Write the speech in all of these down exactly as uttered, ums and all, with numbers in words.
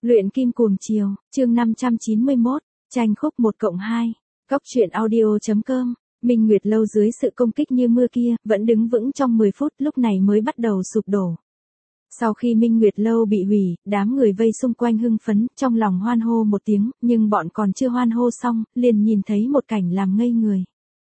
Luyện kim cuồng chiều, chương năm trăm chín mươi mốt, tranh khúc một cộng hai, Cóc truyện audio chấm com. Minh Nguyệt lâu dưới sự công kích như mưa kia, vẫn đứng vững trong mười phút, lúc này mới bắt đầu sụp đổ. Sau khi Minh Nguyệt lâu bị hủy, đám người vây xung quanh hưng phấn, trong lòng hoan hô một tiếng, nhưng bọn còn chưa hoan hô xong, liền nhìn thấy một cảnh làm ngây người.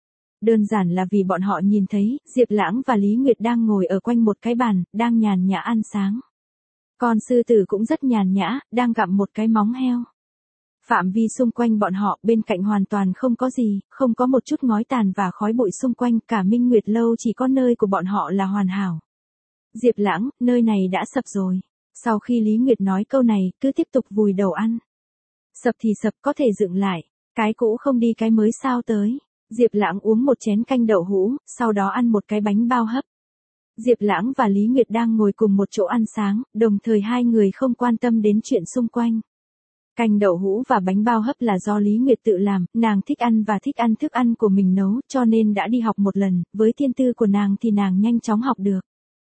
Đơn giản là vì bọn họ nhìn thấy, Diệp Lãng và Lý Nguyệt đang ngồi ở quanh một cái bàn, đang nhàn nhã ăn sáng. Con sư tử cũng rất nhàn nhã, đang gặm một cái móng heo. Phạm vi xung quanh bọn họ bên cạnh hoàn toàn không có gì, không có một chút ngói tàn và khói bụi xung quanh, cả Minh Nguyệt lâu chỉ có nơi của bọn họ là hoàn hảo. Diệp Lãng, nơi này đã sập rồi. Sau khi Lý Nguyệt nói câu này, cứ tiếp tục vùi đầu ăn. Sập thì sập, có thể dựng lại, cái cũ không đi cái mới sao tới. Diệp Lãng uống một chén canh đậu hũ, sau đó ăn một cái bánh bao hấp. Diệp Lãng và Lý Nguyệt đang ngồi cùng một chỗ ăn sáng, đồng thời hai người không quan tâm đến chuyện xung quanh. Canh đậu hũ và bánh bao hấp là do Lý Nguyệt tự làm, nàng thích ăn và thích ăn thức ăn của mình nấu, cho nên đã đi học một lần, với thiên tư của nàng thì nàng nhanh chóng học được.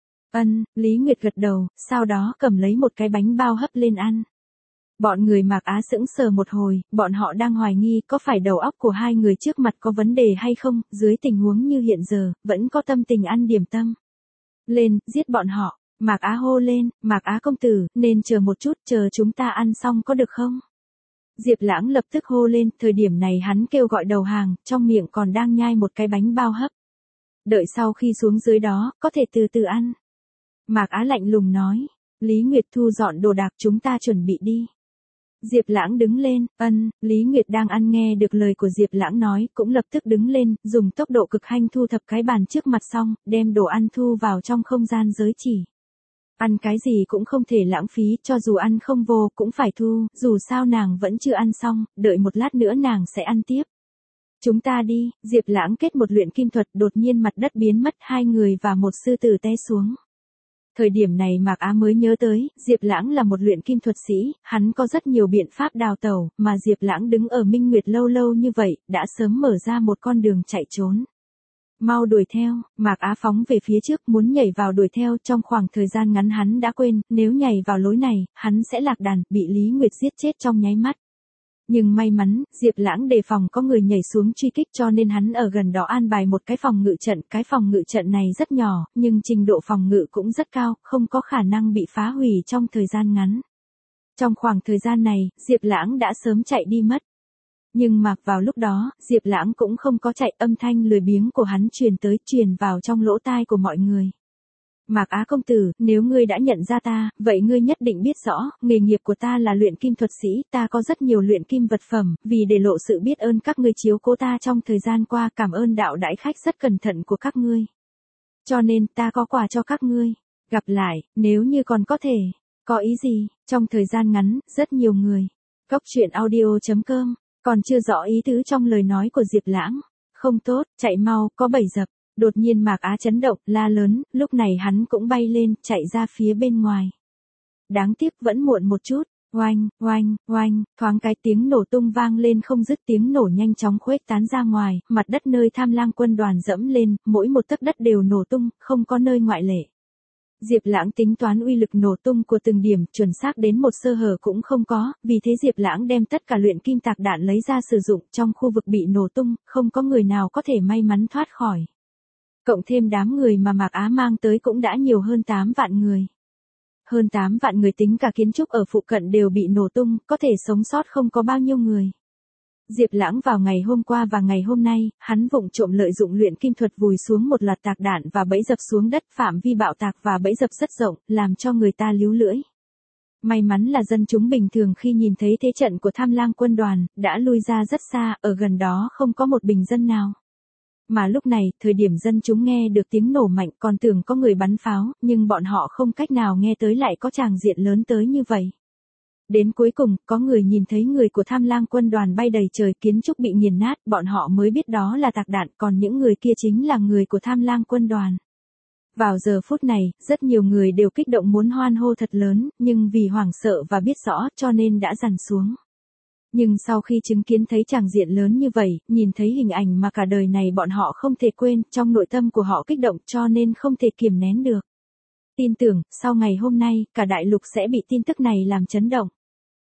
Ân, Lý Nguyệt gật đầu, sau đó cầm lấy một cái bánh bao hấp lên ăn. Bọn người Mạc Á sững sờ một hồi, bọn họ đang hoài nghi có phải đầu óc của hai người trước mặt có vấn đề hay không, dưới tình huống như hiện giờ, vẫn có tâm tình ăn điểm tâm. Lên, giết bọn họ, Mạc Á hô lên, Mạc Á công tử, nên chờ một chút, chờ chúng ta ăn xong có được không? Diệp Lãng lập tức hô lên, thời điểm này hắn kêu gọi đầu hàng, trong miệng còn đang nhai một cái bánh bao hấp. Đợi sau khi xuống dưới đó, có thể từ từ ăn. Mạc Á lạnh lùng nói, Lý Nguyệt thu dọn đồ đạc chúng ta chuẩn bị đi. Diệp Lãng đứng lên, ân, Lý Nguyệt đang ăn nghe được lời của Diệp Lãng nói, cũng lập tức đứng lên, dùng tốc độ cực nhanh thu thập cái bàn trước mặt xong, đem đồ ăn thu vào trong không gian giới chỉ. Ăn cái gì cũng không thể lãng phí, cho dù ăn không vô, cũng phải thu, dù sao nàng vẫn chưa ăn xong, đợi một lát nữa nàng sẽ ăn tiếp. Chúng ta đi, Diệp Lãng kết một luyện kim thuật, đột nhiên mặt đất biến mất, hai người và một sư tử té xuống. Thời điểm này Mạc Á mới nhớ tới, Diệp Lãng là một luyện kim thuật sĩ, hắn có rất nhiều biện pháp đào tẩu, mà Diệp Lãng đứng ở Minh Nguyệt lâu lâu như vậy, đã sớm mở ra một con đường chạy trốn. Mau đuổi theo, Mạc Á phóng về phía trước muốn nhảy vào đuổi theo, trong khoảng thời gian ngắn hắn đã quên, nếu nhảy vào lối này, hắn sẽ lạc đàn, bị Lý Nguyệt giết chết trong nháy mắt. Nhưng may mắn, Diệp Lãng đề phòng có người nhảy xuống truy kích cho nên hắn ở gần đó an bài một cái phòng ngự trận, cái phòng ngự trận này rất nhỏ, nhưng trình độ phòng ngự cũng rất cao, không có khả năng bị phá hủy trong thời gian ngắn. Trong khoảng thời gian này, Diệp Lãng đã sớm chạy đi mất. Nhưng mà vào lúc đó, Diệp Lãng cũng không có chạy, âm thanh lười biếng của hắn truyền tới, truyền vào trong lỗ tai của mọi người. Mạc Á công tử, nếu ngươi đã nhận ra ta, vậy ngươi nhất định biết rõ, nghề nghiệp của ta là luyện kim thuật sĩ, ta có rất nhiều luyện kim vật phẩm, vì để lộ sự biết ơn các ngươi chiếu cố ta trong thời gian qua, cảm ơn đạo đãi khách rất cẩn thận của các ngươi. Cho nên, ta có quà cho các ngươi. Gặp lại, nếu như còn có thể. Có ý gì? Trong thời gian ngắn, rất nhiều người. Cóc truyện audio chấm com, còn chưa rõ ý tứ trong lời nói của Diệp Lãng. Không tốt, chạy mau, có bẫy dập. Đột nhiên Mạc Á chấn động, la lớn, lúc này hắn cũng bay lên, chạy ra phía bên ngoài. Đáng tiếc vẫn muộn một chút, oanh, oanh, oanh, thoáng cái tiếng nổ tung vang lên không dứt, tiếng nổ nhanh chóng khuếch tán ra ngoài, mặt đất nơi Tham Lang quân đoàn dẫm lên, mỗi một tấc đất đều nổ tung, không có nơi ngoại lệ. Diệp Lãng tính toán uy lực nổ tung của từng điểm, chuẩn xác đến một sơ hở cũng không có, vì thế Diệp Lãng đem tất cả luyện kim tạc đạn lấy ra sử dụng, trong khu vực bị nổ tung, không có người nào có thể may mắn thoát khỏi. Cộng thêm đám người mà Mạc Á mang tới cũng đã nhiều hơn tám vạn người. Hơn tám vạn người tính cả kiến trúc ở phụ cận đều bị nổ tung, có thể sống sót không có bao nhiêu người. Diệp Lãng vào ngày hôm qua và ngày hôm nay, hắn vụng trộm lợi dụng luyện kim thuật vùi xuống một loạt tạc đạn và bẫy dập xuống đất, phạm vi bạo tạc và bẫy dập rất rộng, làm cho người ta líu lưỡi. May mắn là dân chúng bình thường khi nhìn thấy thế trận của Tham Lang quân đoàn, đã lui ra rất xa, ở gần đó không có một bình dân nào. Mà lúc này, thời điểm dân chúng nghe được tiếng nổ mạnh còn tưởng có người bắn pháo, nhưng bọn họ không cách nào nghe tới lại có tràng diện lớn tới như vậy. Đến cuối cùng, có người nhìn thấy người của Tham Lang quân đoàn bay đầy trời, kiến trúc bị nghiền nát, bọn họ mới biết đó là tạc đạn, còn những người kia chính là người của Tham Lang quân đoàn. Vào giờ phút này, rất nhiều người đều kích động muốn hoan hô thật lớn, nhưng vì hoảng sợ và biết rõ cho nên đã dằn xuống. Nhưng sau khi chứng kiến thấy tràng diện lớn như vậy, nhìn thấy hình ảnh mà cả đời này bọn họ không thể quên, trong nội tâm của họ kích động cho nên không thể kiềm nén được. Tin tưởng, sau ngày hôm nay, cả đại lục sẽ bị tin tức này làm chấn động.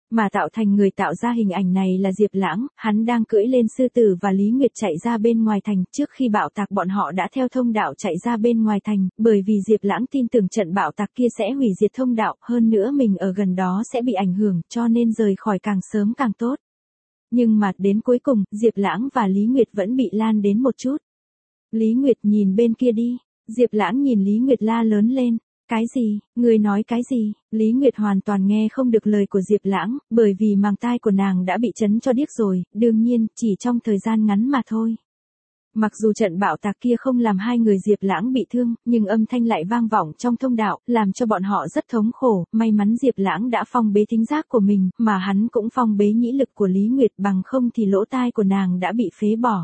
Mà tạo thành người tạo ra hình ảnh này là Diệp Lãng, hắn đang cưỡi lên sư tử và Lý Nguyệt chạy ra bên ngoài thành, trước khi bạo tạc bọn họ đã theo thông đạo chạy ra bên ngoài thành, bởi vì Diệp Lãng tin tưởng trận bạo tạc kia sẽ hủy diệt thông đạo, hơn nữa mình ở gần đó sẽ bị ảnh hưởng, cho nên rời khỏi càng sớm càng tốt. Nhưng mà đến cuối cùng, Diệp Lãng và Lý Nguyệt vẫn bị lan đến một chút. Lý Nguyệt nhìn bên kia đi, Diệp Lãng nhìn Lý Nguyệt la lớn lên. Cái gì, người nói cái gì? Lý Nguyệt hoàn toàn nghe không được lời của Diệp Lãng, bởi vì màng tai của nàng đã bị chấn cho điếc rồi, đương nhiên, chỉ trong thời gian ngắn mà thôi. Mặc dù trận bạo tạc kia không làm hai người Diệp Lãng bị thương, nhưng âm thanh lại vang vọng trong thông đạo, làm cho bọn họ rất thống khổ, may mắn Diệp Lãng đã phong bế thính giác của mình, mà hắn cũng phong bế nhĩ lực của Lý Nguyệt, bằng không thì lỗ tai của nàng đã bị phế bỏ.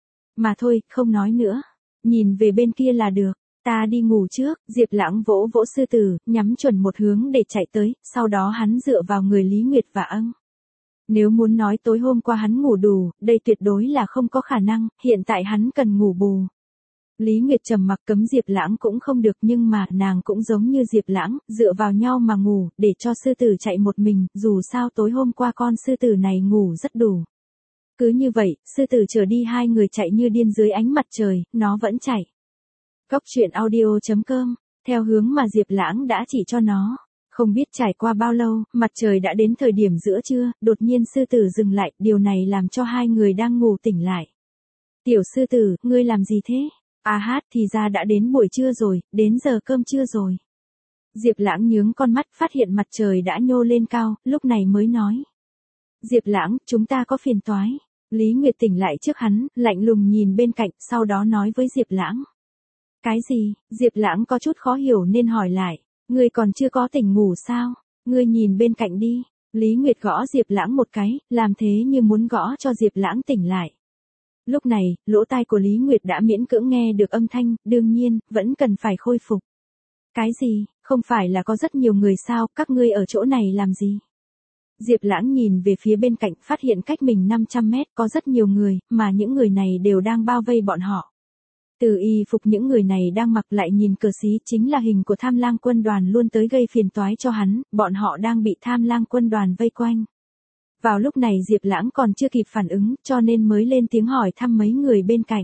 Mà thôi, không nói nữa, nhìn về bên kia là được. Ta đi ngủ trước, Diệp Lãng vỗ vỗ sư tử, nhắm chuẩn một hướng để chạy tới, sau đó hắn dựa vào người Lý Nguyệt và âng. Nếu muốn nói tối hôm qua hắn ngủ đủ, đây tuyệt đối là không có khả năng, hiện tại hắn cần ngủ bù. Lý Nguyệt trầm mặc cấm Diệp Lãng cũng không được, nhưng mà nàng cũng giống như Diệp Lãng, dựa vào nhau mà ngủ, để cho sư tử chạy một mình, dù sao tối hôm qua con sư tử này ngủ rất đủ. Cứ như vậy, sư tử chở đi hai người chạy như điên dưới ánh mặt trời, nó vẫn chạy. Góc truyện audio chấm com, theo hướng mà Diệp Lãng đã chỉ cho nó. Không biết trải qua bao lâu, mặt trời đã đến thời điểm giữa trưa, đột nhiên sư tử dừng lại, điều này làm cho hai người đang ngủ tỉnh lại. Tiểu sư tử, ngươi làm gì thế? À hát, thì ra đã đến buổi trưa rồi, đến giờ cơm trưa rồi. Diệp Lãng nhướng con mắt, phát hiện mặt trời đã nhô lên cao, lúc này mới nói. Diệp Lãng, chúng ta có phiền toái. Lý Nguyệt tỉnh lại trước hắn, lạnh lùng nhìn bên cạnh, sau đó nói với Diệp Lãng. Cái gì? Diệp Lãng có chút khó hiểu nên hỏi lại. Ngươi còn chưa có tỉnh ngủ sao? Ngươi nhìn bên cạnh đi. Lý Nguyệt gõ Diệp Lãng một cái, làm thế như muốn gõ cho Diệp Lãng tỉnh lại. Lúc này, lỗ tai của Lý Nguyệt đã miễn cưỡng nghe được âm thanh, đương nhiên, vẫn cần phải khôi phục. Cái gì? Không phải là có rất nhiều người sao, các ngươi ở chỗ này làm gì? Diệp Lãng nhìn về phía bên cạnh, phát hiện cách mình năm trăm mét có rất nhiều người, mà những người này đều đang bao vây bọn họ. Từ y phục những người này đang mặc lại nhìn cờ xí chính là hình của Tham Lang quân đoàn luôn tới gây phiền toái cho hắn, bọn họ đang bị Tham Lang quân đoàn vây quanh. Vào lúc này Diệp Lãng còn chưa kịp phản ứng, cho nên mới lên tiếng hỏi thăm mấy người bên cạnh.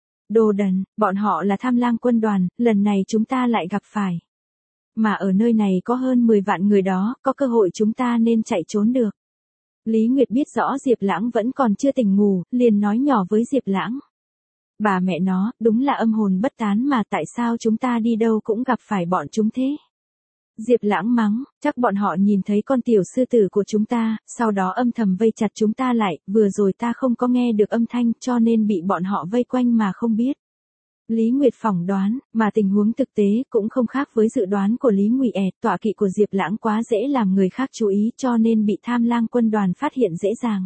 Đồ đần, bọn họ là Tham Lang quân đoàn, lần này chúng ta lại gặp phải. Mà ở nơi này có hơn mười vạn người đó, có cơ hội chúng ta nên chạy trốn được. Lý Nguyệt biết rõ Diệp Lãng vẫn còn chưa tỉnh ngủ, liền nói nhỏ với Diệp Lãng. Bà mẹ nó, đúng là âm hồn bất tán mà, tại sao chúng ta đi đâu cũng gặp phải bọn chúng thế? Diệp Lãng mắng, chắc bọn họ nhìn thấy con tiểu sư tử của chúng ta, sau đó âm thầm vây chặt chúng ta lại, vừa rồi ta không có nghe được âm thanh cho nên bị bọn họ vây quanh mà không biết. Lý Nguyệt phỏng đoán, mà tình huống thực tế cũng không khác với dự đoán của Lý Ngụy ẹt, tọa kỵ của Diệp Lãng quá dễ làm người khác chú ý cho nên bị Tham Lang quân đoàn phát hiện dễ dàng.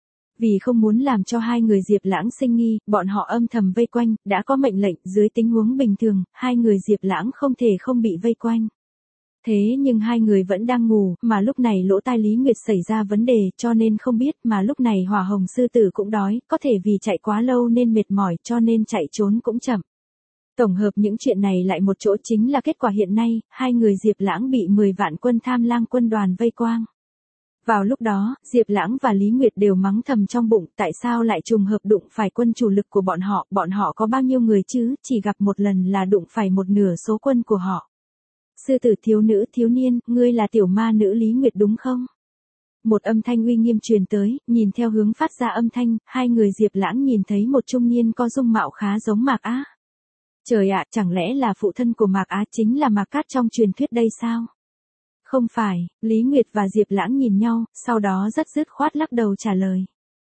Vì không muốn làm cho hai người Diệp Lãng sinh nghi, bọn họ âm thầm vây quanh, đã có mệnh lệnh, dưới tình huống bình thường, hai người Diệp Lãng không thể không bị vây quanh. Thế nhưng hai người vẫn đang ngủ, mà lúc này lỗ tai Lý Nguyệt xảy ra vấn đề, cho nên không biết, mà lúc này Hỏa Hồng sư tử cũng đói, có thể vì chạy quá lâu nên mệt mỏi, cho nên chạy trốn cũng chậm. Tổng hợp những chuyện này lại một chỗ chính là kết quả hiện nay, hai người Diệp Lãng bị mười vạn quân Tham Lang quân đoàn vây quang. Vào lúc đó, Diệp Lãng và Lý Nguyệt đều mắng thầm trong bụng, tại sao lại trùng hợp đụng phải quân chủ lực của bọn họ, bọn họ có bao nhiêu người chứ, chỉ gặp một lần là đụng phải một nửa số quân của họ. Sư tử thiếu nữ thiếu niên, ngươi là tiểu ma nữ Lý Nguyệt đúng không? Một âm thanh uy nghiêm truyền tới, nhìn theo hướng phát ra âm thanh, hai người Diệp Lãng nhìn thấy một trung niên có dung mạo khá giống Mạc Á. Trời ạ, chẳng lẽ là phụ thân của Mạc Á chính là Mạc Cát trong truyền thuyết đây sao? Không phải, Lý Nguyệt và Diệp Lãng nhìn nhau, sau đó rất dứt khoát lắc đầu trả lời.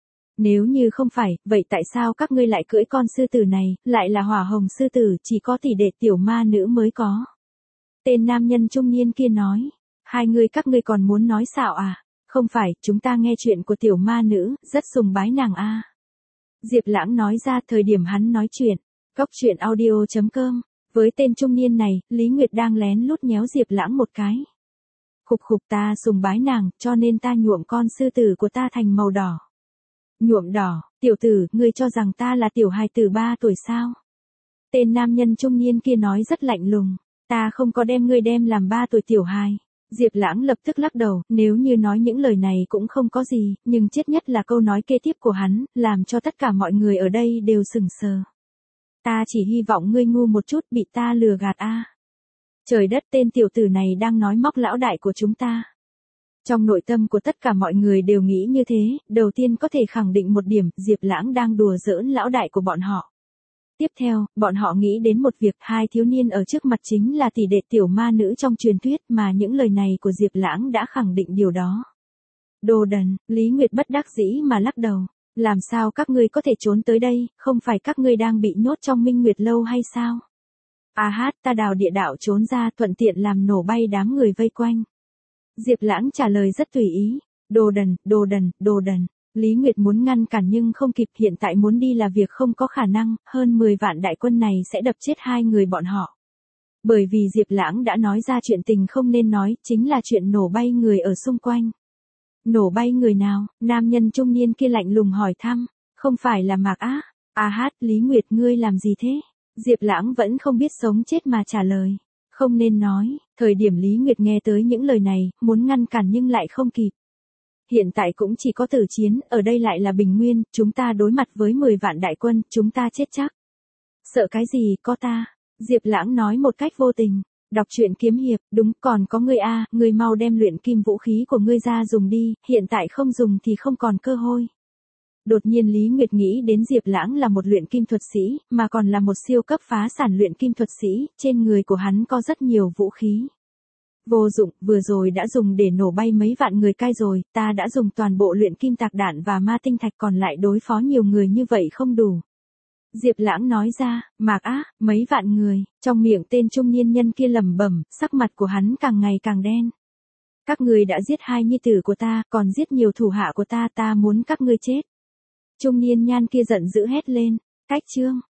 Nếu như không phải, vậy tại sao các ngươi lại cưỡi con sư tử này, lại là Hỏa Hồng sư tử, chỉ có tỷ đệ tiểu ma nữ mới có? Tên nam nhân trung niên kia nói, hai người các ngươi còn muốn nói xạo à? Không phải, chúng ta nghe chuyện của tiểu ma nữ, rất sùng bái nàng a. Diệp Lãng nói ra thời điểm hắn nói chuyện. Góc truyện audio chấm com, với tên trung niên này, Lý Nguyệt đang lén lút nhéo Diệp Lãng một cái. Khục khục, ta sùng bái nàng, cho nên ta nhuộm con sư tử của ta thành màu đỏ. Nhuộm đỏ, tiểu tử, ngươi cho rằng ta là tiểu hài tử ba tuổi sao? Tên nam nhân trung niên kia nói rất lạnh lùng, ta không có đem ngươi đem làm ba tuổi tiểu hài. Diệp Lãng lập tức lắc đầu, nếu như nói những lời này cũng không có gì, nhưng chết nhất là câu nói kế tiếp của hắn, làm cho tất cả mọi người ở đây đều sững sờ. Ta chỉ hy vọng ngươi ngu một chút, bị ta lừa gạt a. Trời đất, tên tiểu tử này đang nói móc lão đại của chúng ta. Trong nội tâm của tất cả mọi người đều nghĩ như thế, đầu tiên có thể khẳng định một điểm, Diệp Lãng đang đùa giỡn lão đại của bọn họ. Tiếp theo, bọn họ nghĩ đến một việc, hai thiếu niên ở trước mặt chính là tỷ đệ tiểu ma nữ trong truyền thuyết, mà những lời này của Diệp Lãng đã khẳng định điều đó. Đồ đần, Lý Nguyệt bất đắc dĩ mà lắc đầu. Làm sao các ngươi có thể trốn tới đây, không phải các ngươi đang bị nhốt trong Minh Nguyệt lâu hay sao? À hát, ta đào địa đạo trốn ra, thuận tiện làm nổ bay đám người vây quanh. Diệp Lãng trả lời rất tùy ý. Đồ đần, đồ đần, đồ đần. Lý Nguyệt muốn ngăn cản nhưng không kịp, hiện tại muốn đi là việc không có khả năng, hơn mười vạn đại quân này sẽ đập chết hai người bọn họ. Bởi vì Diệp Lãng đã nói ra chuyện tình không nên nói, chính là chuyện nổ bay người ở xung quanh. Nổ bay người nào? Nam nhân trung niên kia lạnh lùng hỏi thăm. Không phải là Mạc Á. À hát, Lý Nguyệt ngươi làm gì thế? Diệp Lãng vẫn không biết sống chết mà trả lời. Không nên nói, thời điểm Lý Nguyệt nghe tới những lời này, muốn ngăn cản nhưng lại không kịp. Hiện tại cũng chỉ có tử chiến, ở đây lại là bình nguyên, chúng ta đối mặt với mười vạn đại quân, chúng ta chết chắc. Sợ cái gì, có ta. Diệp Lãng nói một cách vô tình. Đọc truyện kiếm hiệp, đúng, còn có ngươi a, ngươi mau đem luyện kim vũ khí của ngươi ra dùng đi, hiện tại không dùng thì không còn cơ hội. Đột nhiên Lý Nguyệt nghĩ đến Diệp Lãng là một luyện kim thuật sĩ, mà còn là một siêu cấp phá sản luyện kim thuật sĩ, trên người của hắn có rất nhiều vũ khí. Vô dụng, vừa rồi đã dùng để nổ bay mấy vạn người cai rồi, ta đã dùng toàn bộ luyện kim tạc đạn và ma tinh thạch, còn lại đối phó nhiều người như vậy không đủ. Diệp Lãng nói ra, Mạc Á, mấy vạn người, trong miệng tên trung niên nhân kia lẩm bẩm, sắc mặt của hắn càng ngày càng đen. Các ngươi đã giết hai nhi tử của ta, còn giết nhiều thủ hạ của ta, ta muốn các ngươi chết. Trung niên nhan kia giận dữ hét lên, cách chương.